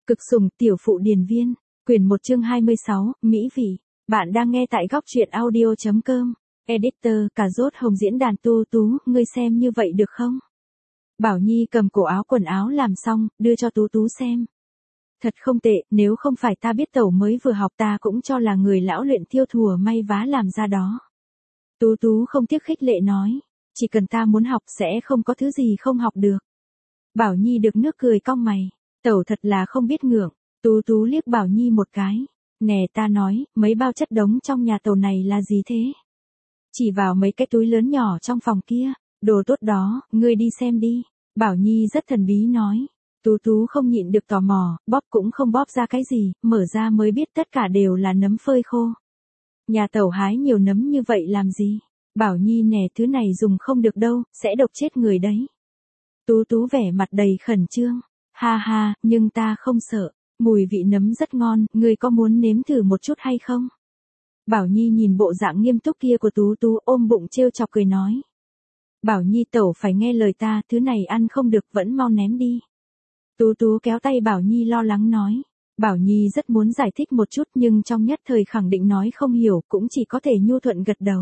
Cực sủng tiểu phụ điền viên, quyển 1 chương 26, Mỹ vị. Bạn đang nghe tại góc truyện audio.com. Editor, cà rốt hồng diễn đàn Tu Tú, ngươi xem như vậy được không? Bảo Nhi cầm cổ áo quần áo làm xong, đưa cho Tú Tú xem. Thật không tệ, nếu không phải ta biết tẩu mới vừa học ta cũng cho là người lão luyện thiêu thùa may vá làm ra đó. Tú Tú không tiếc khích lệ nói, chỉ cần ta muốn học sẽ không có thứ gì không học được. Bảo Nhi được nước cười cong mày, tẩu thật là không biết ngượng. Tú Tú liếc Bảo Nhi một cái, nè ta nói, mấy bao chất đống trong nhà tẩu này là gì thế? Chỉ vào mấy cái túi lớn nhỏ trong phòng kia, đồ tốt đó, ngươi đi xem đi. Bảo Nhi rất thần bí nói. Tú Tú không nhịn được tò mò, bóp cũng không bóp ra cái gì, mở ra mới biết tất cả đều là nấm phơi khô. Nhà tẩu hái nhiều nấm như vậy làm gì? Bảo Nhi nè thứ này dùng không được đâu, sẽ độc chết người đấy. Tú Tú vẻ mặt đầy khẩn trương. Ha ha, nhưng ta không sợ, mùi vị nấm rất ngon, ngươi có muốn nếm thử một chút hay không? Bảo Nhi nhìn bộ dạng nghiêm túc kia của Tú Tú ôm bụng trêu chọc cười nói. Bảo Nhi tẩu phải nghe lời ta, thứ này ăn không được vẫn mau ném đi. Tú Tú kéo tay Bảo Nhi lo lắng nói. Bảo Nhi rất muốn giải thích một chút nhưng trong nhất thời khẳng định nói không hiểu cũng chỉ có thể nhu thuận gật đầu.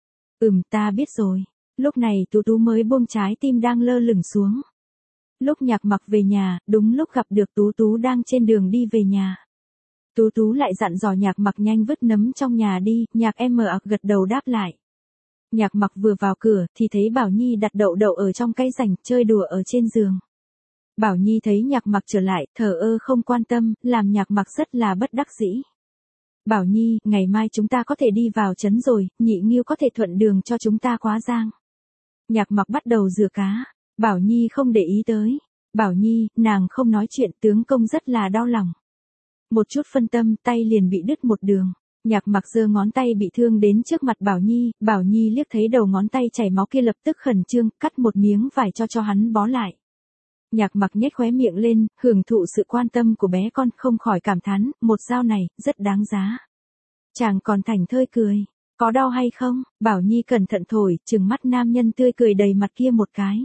Ta biết rồi. Lúc này Tú Tú mới buông trái tim đang lơ lửng xuống. Lúc Nhạc Mặc về nhà, đúng lúc gặp được Tú Tú đang trên đường đi về nhà. Tú Tú lại dặn dò Nhạc Mặc nhanh vứt nấm trong nhà đi, Nhạc gật đầu đáp lại. Nhạc Mặc vừa vào cửa thì thấy Bảo Nhi đặt đậu đậu ở trong cái rảnh chơi đùa ở trên giường. Bảo Nhi thấy Nhạc Mặc trở lại, thờ ơ không quan tâm, làm Nhạc Mặc rất là bất đắc dĩ. Bảo Nhi, ngày mai chúng ta có thể đi vào trấn rồi, Nhị Nghiêu có thể thuận đường cho chúng ta quá giang. Nhạc Mặc bắt đầu rửa cá, Bảo Nhi không để ý tới. Bảo Nhi, nàng không nói chuyện, tướng công rất là đau lòng. Một chút phân tâm, tay liền bị đứt một đường. Nhạc Mặc giơ ngón tay bị thương đến trước mặt Bảo Nhi liếc thấy đầu ngón tay chảy máu kia lập tức khẩn trương, cắt một miếng vải cho hắn bó lại. Nhạc Mặc nhếch khóe miệng lên, hưởng thụ sự quan tâm của bé con, không khỏi cảm thán, một dao này, rất đáng giá. Chàng còn thảnh thơi cười, có đau hay không? Bảo Nhi cẩn thận thổi, trừng mắt nam nhân tươi cười đầy mặt kia một cái.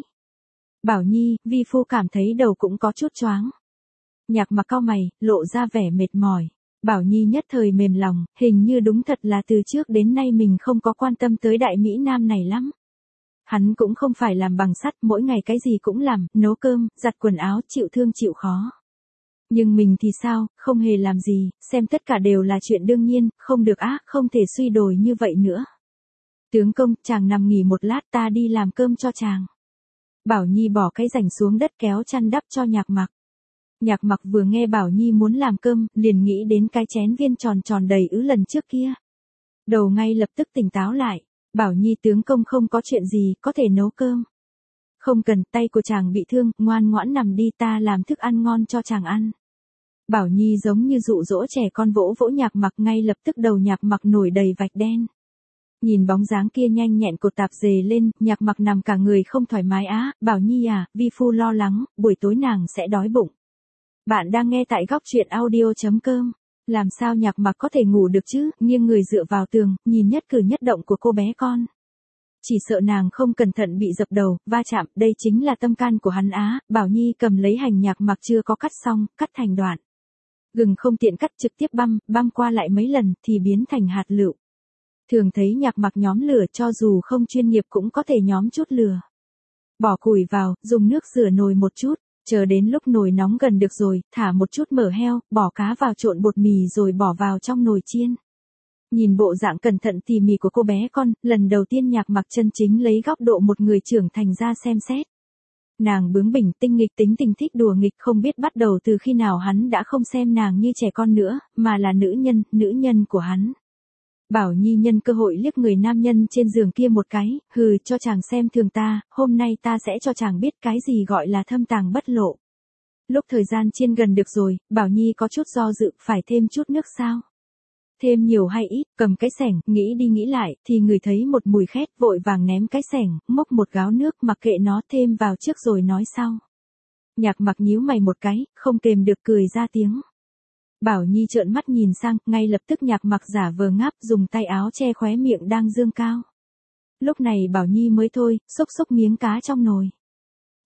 Bảo Nhi, vi phu cảm thấy đầu cũng có chút choáng. Nhạc Mặc cau mày, lộ ra vẻ mệt mỏi. Bảo Nhi nhất thời mềm lòng, hình như đúng thật là từ trước đến nay mình không có quan tâm tới đại Mỹ Nam này lắm. Hắn cũng không phải làm bằng sắt, mỗi ngày cái gì cũng làm, nấu cơm, giặt quần áo, chịu thương chịu khó. Nhưng mình thì sao, không hề làm gì, xem tất cả đều là chuyện đương nhiên, không được á, không thể suy đồi như vậy nữa. Tướng công, chàng nằm nghỉ một lát ta đi làm cơm cho chàng. Bảo Nhi bỏ cái rảnh xuống đất kéo chăn đắp cho Nhạc Mặc. Nhạc Mặc vừa nghe Bảo Nhi muốn làm cơm, liền nghĩ đến cái chén viên tròn tròn đầy ứ lần trước kia. Đầu ngay lập tức tỉnh táo lại. Bảo Nhi tướng công không có chuyện gì, có thể nấu cơm. Không cần, tay của chàng bị thương, ngoan ngoãn nằm đi ta làm thức ăn ngon cho chàng ăn. Bảo Nhi giống như dụ dỗ trẻ con vỗ vỗ Nhạc Mặc ngay lập tức đầu Nhạc Mặc nổi đầy vạch đen. Nhìn bóng dáng kia nhanh nhẹn cột tạp dề lên, Nhạc Mặc nằm cả người không thoải mái á, Bảo Nhi à, vi phu lo lắng, buổi tối nàng sẽ đói bụng. Bạn đang nghe tại góc truyện audio.com. Làm sao Nhạc Mặc có thể ngủ được chứ, nghiêng người dựa vào tường, nhìn nhất cử nhất động của cô bé con. Chỉ sợ nàng không cẩn thận bị dập đầu, va chạm, đây chính là tâm can của hắn á. Bảo Nhi cầm lấy hành Nhạc Mặc chưa có cắt xong, cắt thành đoạn. Gừng không tiện cắt trực tiếp băm qua lại mấy lần thì biến thành hạt lựu. Thường thấy Nhạc Mặc nhóm lửa cho dù không chuyên nghiệp cũng có thể nhóm chút lửa. Bỏ củi vào, dùng nước rửa nồi một chút. Chờ đến lúc nồi nóng gần được rồi, thả một chút mỡ heo, bỏ cá vào trộn bột mì rồi bỏ vào trong nồi chiên. Nhìn bộ dạng cẩn thận tỉ mỉ của cô bé con, lần đầu tiên Nhạc Mặc chân chính lấy góc độ một người trưởng thành ra xem xét. Nàng bướng bỉnh tinh nghịch tính tình thích đùa nghịch không biết bắt đầu từ khi nào hắn đã không xem nàng như trẻ con nữa, mà là nữ nhân của hắn. Bảo Nhi nhân cơ hội liếc người nam nhân trên giường kia một cái, hừ cho chàng xem thường ta, hôm nay ta sẽ cho chàng biết cái gì gọi là thâm tàng bất lộ. Lúc thời gian chiên gần được rồi, Bảo Nhi có chút do dự, phải thêm chút nước sao? Thêm nhiều hay ít, cầm cái xẻng, nghĩ đi nghĩ lại, thì người thấy một mùi khét, vội vàng ném cái xẻng, múc một gáo nước mặc kệ nó thêm vào trước rồi nói sau. Nhạc Mặc nhíu mày một cái, không kềm được cười ra tiếng. Bảo Nhi trợn mắt nhìn sang, ngay lập tức Nhạc Mặc giả vờ ngáp dùng tay áo che khóe miệng đang dương cao. Lúc này Bảo Nhi mới thôi, xúc miếng cá trong nồi.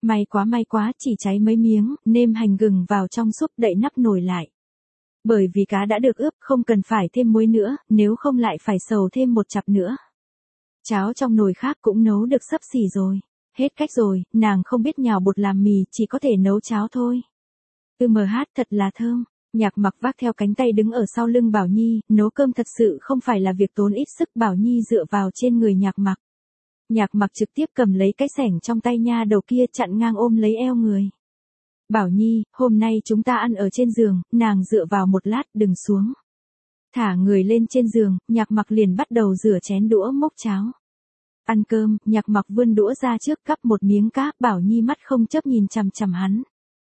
May quá, chỉ cháy mấy miếng, nêm hành gừng vào trong súp đậy nắp nồi lại. Bởi vì cá đã được ướp không cần phải thêm muối nữa, nếu không lại phải xầu thêm một chặp nữa. Cháo trong nồi khác cũng nấu được xấp xỉ rồi. Hết cách rồi, nàng không biết nhào bột làm mì, chỉ có thể nấu cháo thôi. Thật là thơm. Nhạc Mặc vác theo cánh tay đứng ở sau lưng Bảo Nhi, nấu cơm thật sự không phải là việc tốn ít sức. Bảo Nhi dựa vào trên người Nhạc Mặc. Nhạc Mặc trực tiếp cầm lấy cái xẻng trong tay nha đầu kia chặn ngang ôm lấy eo người. Bảo Nhi, hôm nay chúng ta ăn ở trên giường, nàng dựa vào một lát đừng xuống. Thả người lên trên giường, Nhạc Mặc liền bắt đầu rửa chén đũa múc cháo. Ăn cơm, Nhạc Mặc vươn đũa ra trước gắp một miếng cá, Bảo Nhi mắt không chớp nhìn chằm chằm hắn.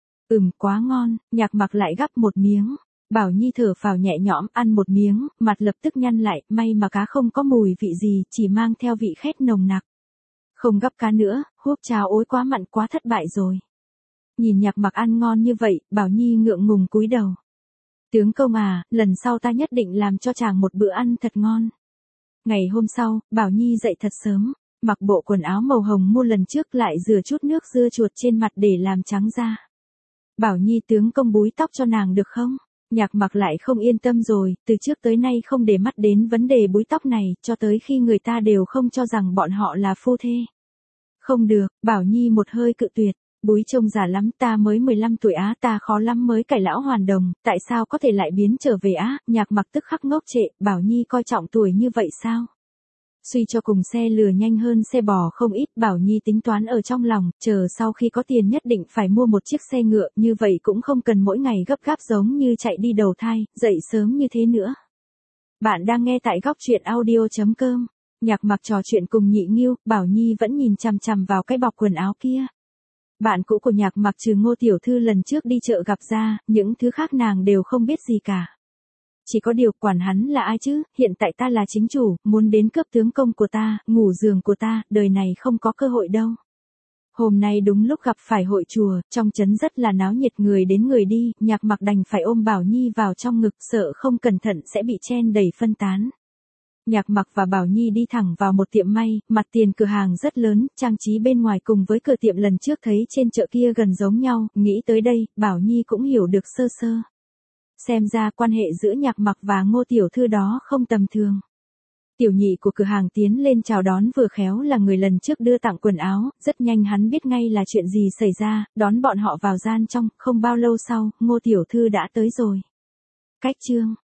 Quá ngon, Nhạc Mặc lại gắp một miếng. Bảo Nhi thở phào nhẹ nhõm, ăn một miếng, mặt lập tức nhăn lại, may mà cá không có mùi vị gì, chỉ mang theo vị khét nồng nặc. Không gắp cá nữa, húp cháo ối quá mặn quá thất bại rồi. Nhìn Nhạc Mặc ăn ngon như vậy, Bảo Nhi ngượng ngùng cúi đầu. Tướng công à, lần sau ta nhất định làm cho chàng một bữa ăn thật ngon. Ngày hôm sau, Bảo Nhi dậy thật sớm, mặc bộ quần áo màu hồng mua lần trước lại rửa chút nước dưa chuột trên mặt để làm trắng da. Bảo Nhi tướng công búi tóc cho nàng được không? Nhạc Mặc lại không yên tâm rồi, từ trước tới nay không để mắt đến vấn đề búi tóc này, cho tới khi người ta đều không cho rằng bọn họ là phu thê. Không được, Bảo Nhi một hơi cự tuyệt. Búi trông già lắm, ta mới 15 tuổi á, ta khó lắm mới cải lão hoàn đồng, tại sao có thể lại biến trở về á? Nhạc Mặc tức khắc ngốc trệ, Bảo Nhi coi trọng tuổi như vậy sao? Suy cho cùng xe lừa nhanh hơn xe bò không ít, Bảo Nhi tính toán ở trong lòng, chờ sau khi có tiền nhất định phải mua một chiếc xe ngựa, như vậy cũng không cần mỗi ngày gấp gáp giống như chạy đi đầu thai, dậy sớm như thế nữa. Bạn đang nghe tại góc truyện audio.com. Nhạc Mặc trò chuyện cùng Nhị Nghiêu, Bảo Nhi vẫn nhìn chằm chằm vào cái bọc quần áo kia. Bạn cũ của Nhạc Mặc trừ Ngô tiểu thư lần trước đi chợ gặp ra, những thứ khác nàng đều không biết gì cả. Chỉ có điều quản hắn là ai chứ, hiện tại ta là chính chủ, muốn đến cướp tướng công của ta, ngủ giường của ta, đời này không có cơ hội đâu. Hôm nay đúng lúc gặp phải hội chùa, trong trấn rất là náo nhiệt, người đến người đi, Nhạc Mặc đành phải ôm Bảo Nhi vào trong ngực, sợ không cẩn thận sẽ bị chen đầy phân tán. Nhạc Mặc và Bảo Nhi đi thẳng vào một tiệm may, mặt tiền cửa hàng rất lớn, trang trí bên ngoài cùng với cửa tiệm lần trước thấy trên chợ kia gần giống nhau, nghĩ tới đây, Bảo Nhi cũng hiểu được sơ sơ. Xem ra quan hệ giữa Nhạc Mặc và Ngô tiểu thư đó không tầm thường. Tiểu nhị của cửa hàng tiến lên chào đón, vừa khéo là người lần trước đưa tặng quần áo, rất nhanh hắn biết ngay là chuyện gì xảy ra, đón bọn họ vào gian trong, không bao lâu sau, Ngô tiểu thư đã tới rồi. Cách chương